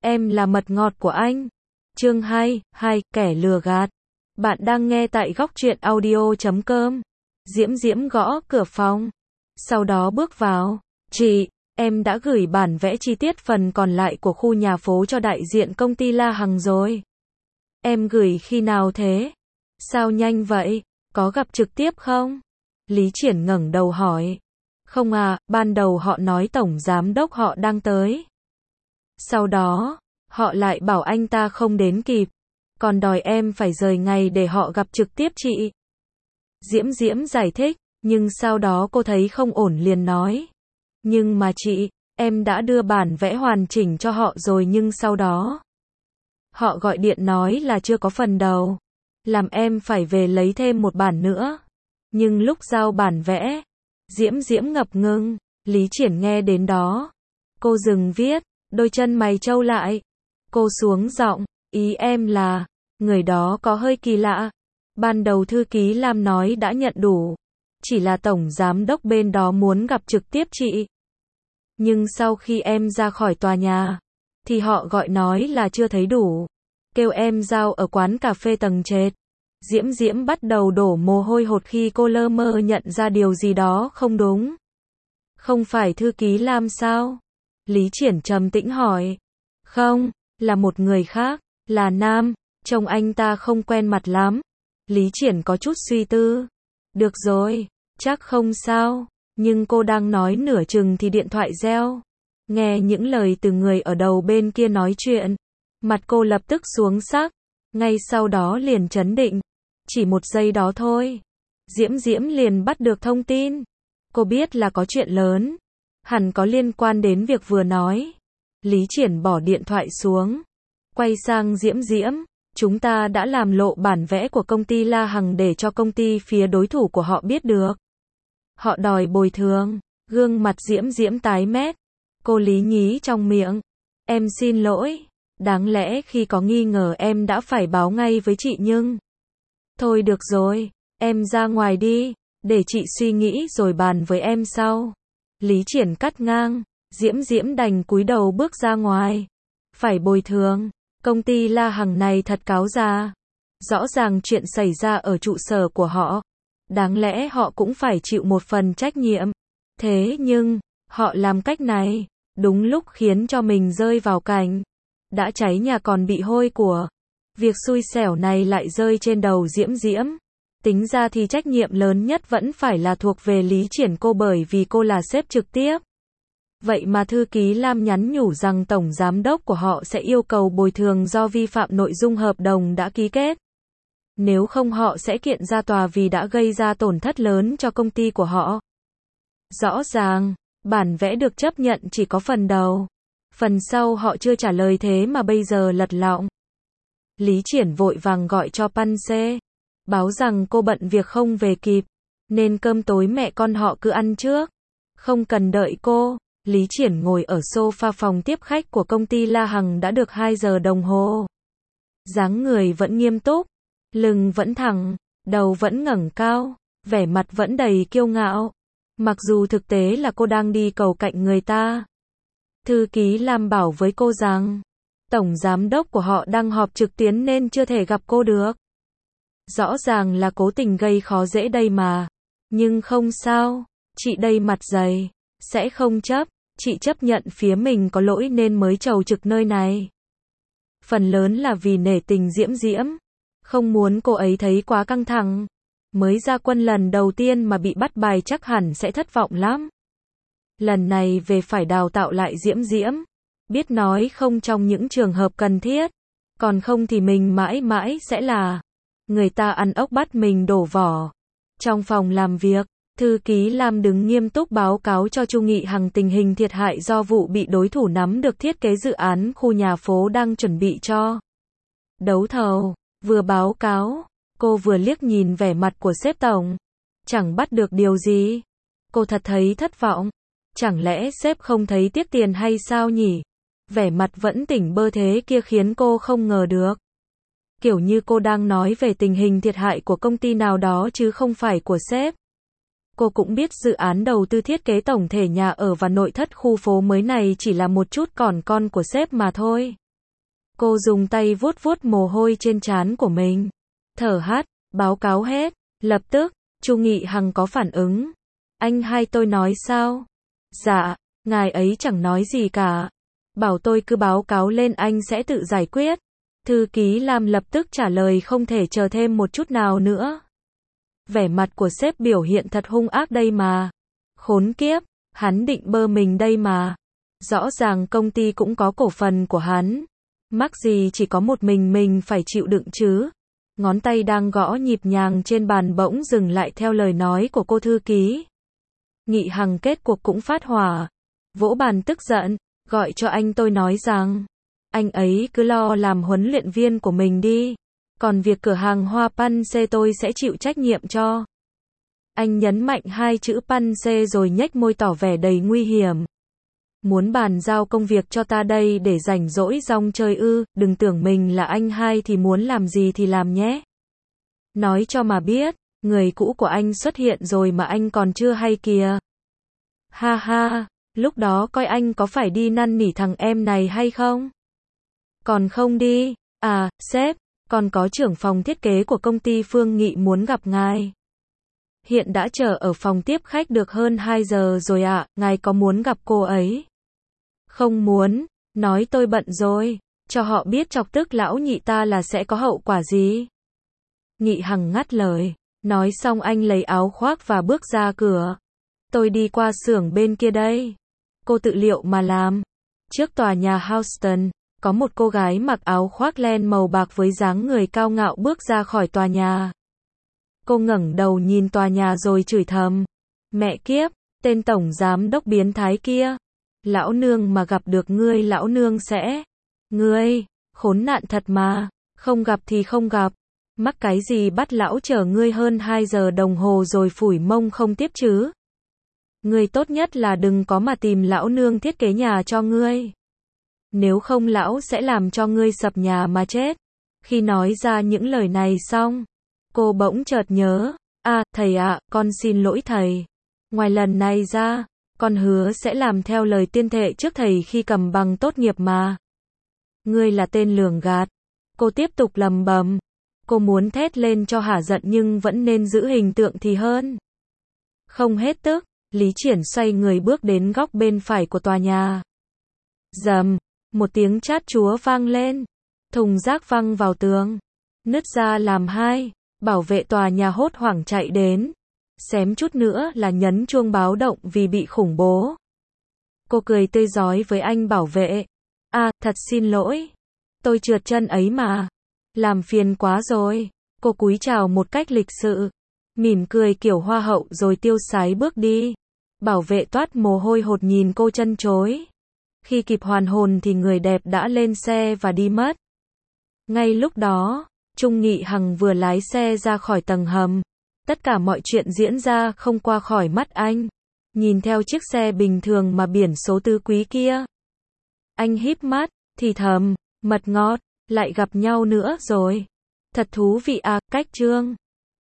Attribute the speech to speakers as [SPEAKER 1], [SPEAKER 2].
[SPEAKER 1] em là mật ngọt của anh. Chương 2, kẻ lừa gạt. Bạn đang nghe tại góc truyện audio.com. Diễm Diễm gõ cửa phòng. Sau đó bước vào. Chị, em đã gửi bản vẽ chi tiết phần còn lại của khu nhà phố cho đại diện công ty La Hằng rồi. Em gửi khi nào thế? Sao nhanh vậy? Có gặp trực tiếp không? Lý Triển ngẩng đầu hỏi. Không à, ban đầu họ nói tổng giám đốc họ đang tới. Sau đó, họ lại bảo anh ta không đến kịp. Còn đòi em phải rời ngày để họ gặp trực tiếp chị. Diễm Diễm giải thích, nhưng sau đó cô thấy không ổn liền nói. Nhưng mà chị, em đã đưa bản vẽ hoàn chỉnh cho họ rồi nhưng sau đó. Họ gọi điện nói là chưa có phần đầu. Làm em phải về lấy thêm một bản nữa. Nhưng lúc giao bản vẽ, Diễm Diễm ngập ngừng. Lý Triển nghe đến đó. Cô dừng viết, đôi chân mày trâu lại. Cô xuống giọng, ý em là, người đó có hơi kỳ lạ. Ban đầu thư ký Lam nói đã nhận đủ. Chỉ là tổng giám đốc bên đó muốn gặp trực tiếp chị. Nhưng sau khi em ra khỏi tòa nhà, thì họ gọi nói là chưa thấy đủ. Kêu em giao ở quán cà phê tầng trệt. Diễm Diễm bắt đầu đổ mồ hôi hột khi cô lơ mơ nhận ra điều gì đó không đúng. Không phải thư ký Lam sao? Lý Triển trầm tĩnh hỏi. Không, là một người khác, là nam, trông anh ta không quen mặt lắm. Lý Triển có chút suy tư. Được rồi, chắc không sao, nhưng cô đang nói nửa chừng thì điện thoại reo. Nghe những lời từ người ở đầu bên kia nói chuyện, mặt cô lập tức xuống sắc, ngay sau đó liền trấn định. Chỉ một giây đó thôi, Diễm Diễm liền bắt được thông tin. Cô biết là có chuyện lớn, hẳn có liên quan đến việc vừa nói. Lý Triển bỏ điện thoại xuống, quay sang Diễm Diễm. Chúng ta đã làm lộ bản vẽ của công ty La Hằng để cho công ty phía đối thủ của họ biết được. Họ đòi bồi thường. Gương mặt Diễm Diễm tái mét. Cô lý nhí trong miệng. Em xin lỗi. Đáng lẽ khi có nghi ngờ em đã phải báo ngay với chị nhưng. Thôi được rồi, em ra ngoài đi, để chị suy nghĩ rồi bàn với em sau. Lý Triển cắt ngang. Diễm Diễm đành cúi đầu bước ra ngoài. Phải bồi thường. Công ty La Hằng này thật cáo già. Rõ ràng chuyện xảy ra ở trụ sở của họ. Đáng lẽ họ cũng phải chịu một phần trách nhiệm. Thế nhưng, họ làm cách này, đúng lúc khiến cho mình rơi vào cảnh. Đã cháy nhà còn bị hôi của. Việc xui xẻo này lại rơi trên đầu Diễm Diễm. Tính ra thì trách nhiệm lớn nhất vẫn phải là thuộc về Lý Triển cô bởi vì cô là sếp trực tiếp. Vậy mà thư ký Lam nhắn nhủ rằng tổng giám đốc của họ sẽ yêu cầu bồi thường do vi phạm nội dung hợp đồng đã ký kết. Nếu không họ sẽ kiện ra tòa vì đã gây ra tổn thất lớn cho công ty của họ. Rõ ràng, bản vẽ được chấp nhận chỉ có phần đầu. Phần sau họ chưa trả lời thế mà bây giờ lật lọng. Lý Triển vội vàng gọi cho Panse, báo rằng cô bận việc không về kịp, nên cơm tối mẹ con họ cứ ăn trước. Không cần đợi cô. Lý Triển ngồi ở sofa phòng tiếp khách của công ty La Hằng đã được 2 giờ đồng hồ. Dáng người vẫn nghiêm túc, lưng vẫn thẳng, đầu vẫn ngẩng cao, vẻ mặt vẫn đầy kiêu ngạo. Mặc dù thực tế là cô đang đi cầu cạnh người ta. Thư ký Lam bảo với cô rằng, tổng giám đốc của họ đang họp trực tuyến nên chưa thể gặp cô được. Rõ ràng là cố tình gây khó dễ đây mà. Nhưng không sao, chị đây mặt dày, sẽ không chấp. Chị chấp nhận phía mình có lỗi nên mới trầu trực nơi này. Phần lớn là vì nể tình Diễm Diễm. Không muốn cô ấy thấy quá căng thẳng. Mới ra quân lần đầu tiên mà bị bắt bài chắc hẳn sẽ thất vọng lắm. Lần này về phải đào tạo lại Diễm Diễm. Biết nói không trong những trường hợp cần thiết. Còn không thì mình mãi mãi sẽ là người ta ăn ốc bắt mình đổ vỏ. Trong phòng làm việc, thư ký Lam đứng nghiêm túc báo cáo cho Chu Nghị Hằng tình hình thiệt hại do vụ bị đối thủ nắm được thiết kế dự án khu nhà phố đang chuẩn bị cho đấu thầu. Vừa báo cáo, cô vừa liếc nhìn vẻ mặt của sếp tổng. Chẳng bắt được điều gì. Cô thật thấy thất vọng. Chẳng lẽ sếp không thấy tiếc tiền hay sao nhỉ? Vẻ mặt vẫn tỉnh bơ thế kia khiến cô không ngờ được. Kiểu như cô đang nói về tình hình thiệt hại của công ty nào đó chứ không phải của sếp. Cô cũng biết dự án đầu tư thiết kế tổng thể nhà ở và nội thất khu phố mới này chỉ là một chút còn con của sếp mà thôi. Cô dùng tay vuốt vuốt mồ hôi trên trán của mình. Thở hắt, báo cáo hết. Lập tức, Chu Nghị Hằng có phản ứng. Anh hai tôi nói sao? Dạ, ngài ấy chẳng nói gì cả. Bảo tôi cứ báo cáo lên anh sẽ tự giải quyết. Thư ký Lam lập tức trả lời không thể chờ thêm một chút nào nữa. Vẻ mặt của sếp biểu hiện thật hung ác đây mà. Khốn kiếp, hắn định bơ mình đây mà. Rõ ràng công ty cũng có cổ phần của hắn. Mắc gì chỉ có một mình phải chịu đựng chứ. Ngón tay đang gõ nhịp nhàng trên bàn bỗng dừng lại theo lời nói của cô thư ký. Nghị Hằng kết cuộc cũng phát hỏa. Vỗ bàn tức giận, gọi cho anh tôi nói rằng, anh ấy cứ lo làm huấn luyện viên của mình đi. Còn việc cửa hàng hoa Pansy tôi sẽ chịu trách nhiệm cho. Anh nhấn mạnh hai chữ Pansy rồi nhếch môi tỏ vẻ đầy nguy hiểm. Muốn bàn giao công việc cho ta đây để rảnh rỗi rong chơi ư, đừng tưởng mình là anh hai thì muốn làm gì thì làm nhé. Nói cho mà biết, người cũ của anh xuất hiện rồi mà anh còn chưa hay kìa. Ha ha, lúc đó coi anh có phải đi năn nỉ thằng em này hay không? Còn không đi, à, sếp, còn có trưởng phòng thiết kế của công ty Phương Nghị muốn gặp ngài. Hiện đã chờ ở phòng tiếp khách được hơn 2 giờ rồi ạ, ngài có muốn gặp cô ấy? Không muốn, nói tôi bận rồi, cho họ biết chọc tức lão nhị ta là sẽ có hậu quả gì. Nghị Hằng ngắt lời, nói xong anh lấy áo khoác và bước ra cửa. Tôi đi qua xưởng bên kia đây. Cô tự liệu mà làm. Trước tòa nhà Houston, có một cô gái mặc áo khoác len màu bạc với dáng người cao ngạo bước ra khỏi tòa nhà. Cô ngẩng đầu nhìn tòa nhà rồi chửi thầm. Mẹ kiếp, tên tổng giám đốc biến thái kia. Lão nương mà gặp được ngươi lão nương sẽ. Ngươi, khốn nạn thật mà. Không gặp thì không gặp. Mắc cái gì bắt lão chờ ngươi hơn 2 giờ đồng hồ rồi phủi mông không tiếp chứ. Ngươi tốt nhất là đừng có mà tìm lão nương thiết kế nhà cho ngươi. Nếu không lão sẽ làm cho ngươi sập nhà mà chết. Khi nói ra những lời này xong, cô bỗng chợt nhớ. À, thầy ạ, con xin lỗi thầy. Ngoài lần này ra, con hứa sẽ làm theo lời tuyên thệ trước thầy khi cầm bằng tốt nghiệp mà. Ngươi là tên lường gạt. Cô tiếp tục lầm bầm. Cô muốn thét lên cho hả giận nhưng vẫn nên giữ hình tượng thì hơn. Không hết tức, Lý Triển xoay người bước đến góc bên phải của tòa nhà. Rầm, một tiếng chát chúa vang lên. Thùng rác văng vào tường. Nứt ra làm hai. Bảo vệ tòa nhà hốt hoảng chạy đến. Xém chút nữa là nhấn chuông báo động vì bị khủng bố. Cô cười tươi rói với anh bảo vệ. À, thật xin lỗi. Tôi trượt chân ấy mà. Làm phiền quá rồi. Cô cúi chào một cách lịch sự. Mỉm cười kiểu hoa hậu rồi tiêu sái bước đi. Bảo vệ toát mồ hôi hột nhìn cô chân chối. Khi kịp hoàn hồn thì người đẹp đã lên xe và đi mất. Ngay lúc đó, Trung Nghị Hằng vừa lái xe ra khỏi tầng hầm. Tất cả mọi chuyện diễn ra không qua khỏi mắt anh. Nhìn theo chiếc xe bình thường mà biển số tứ quý kia. Anh híp mắt, thì thầm, mật ngọt, lại gặp nhau nữa rồi. Thật thú vị à, cách chương.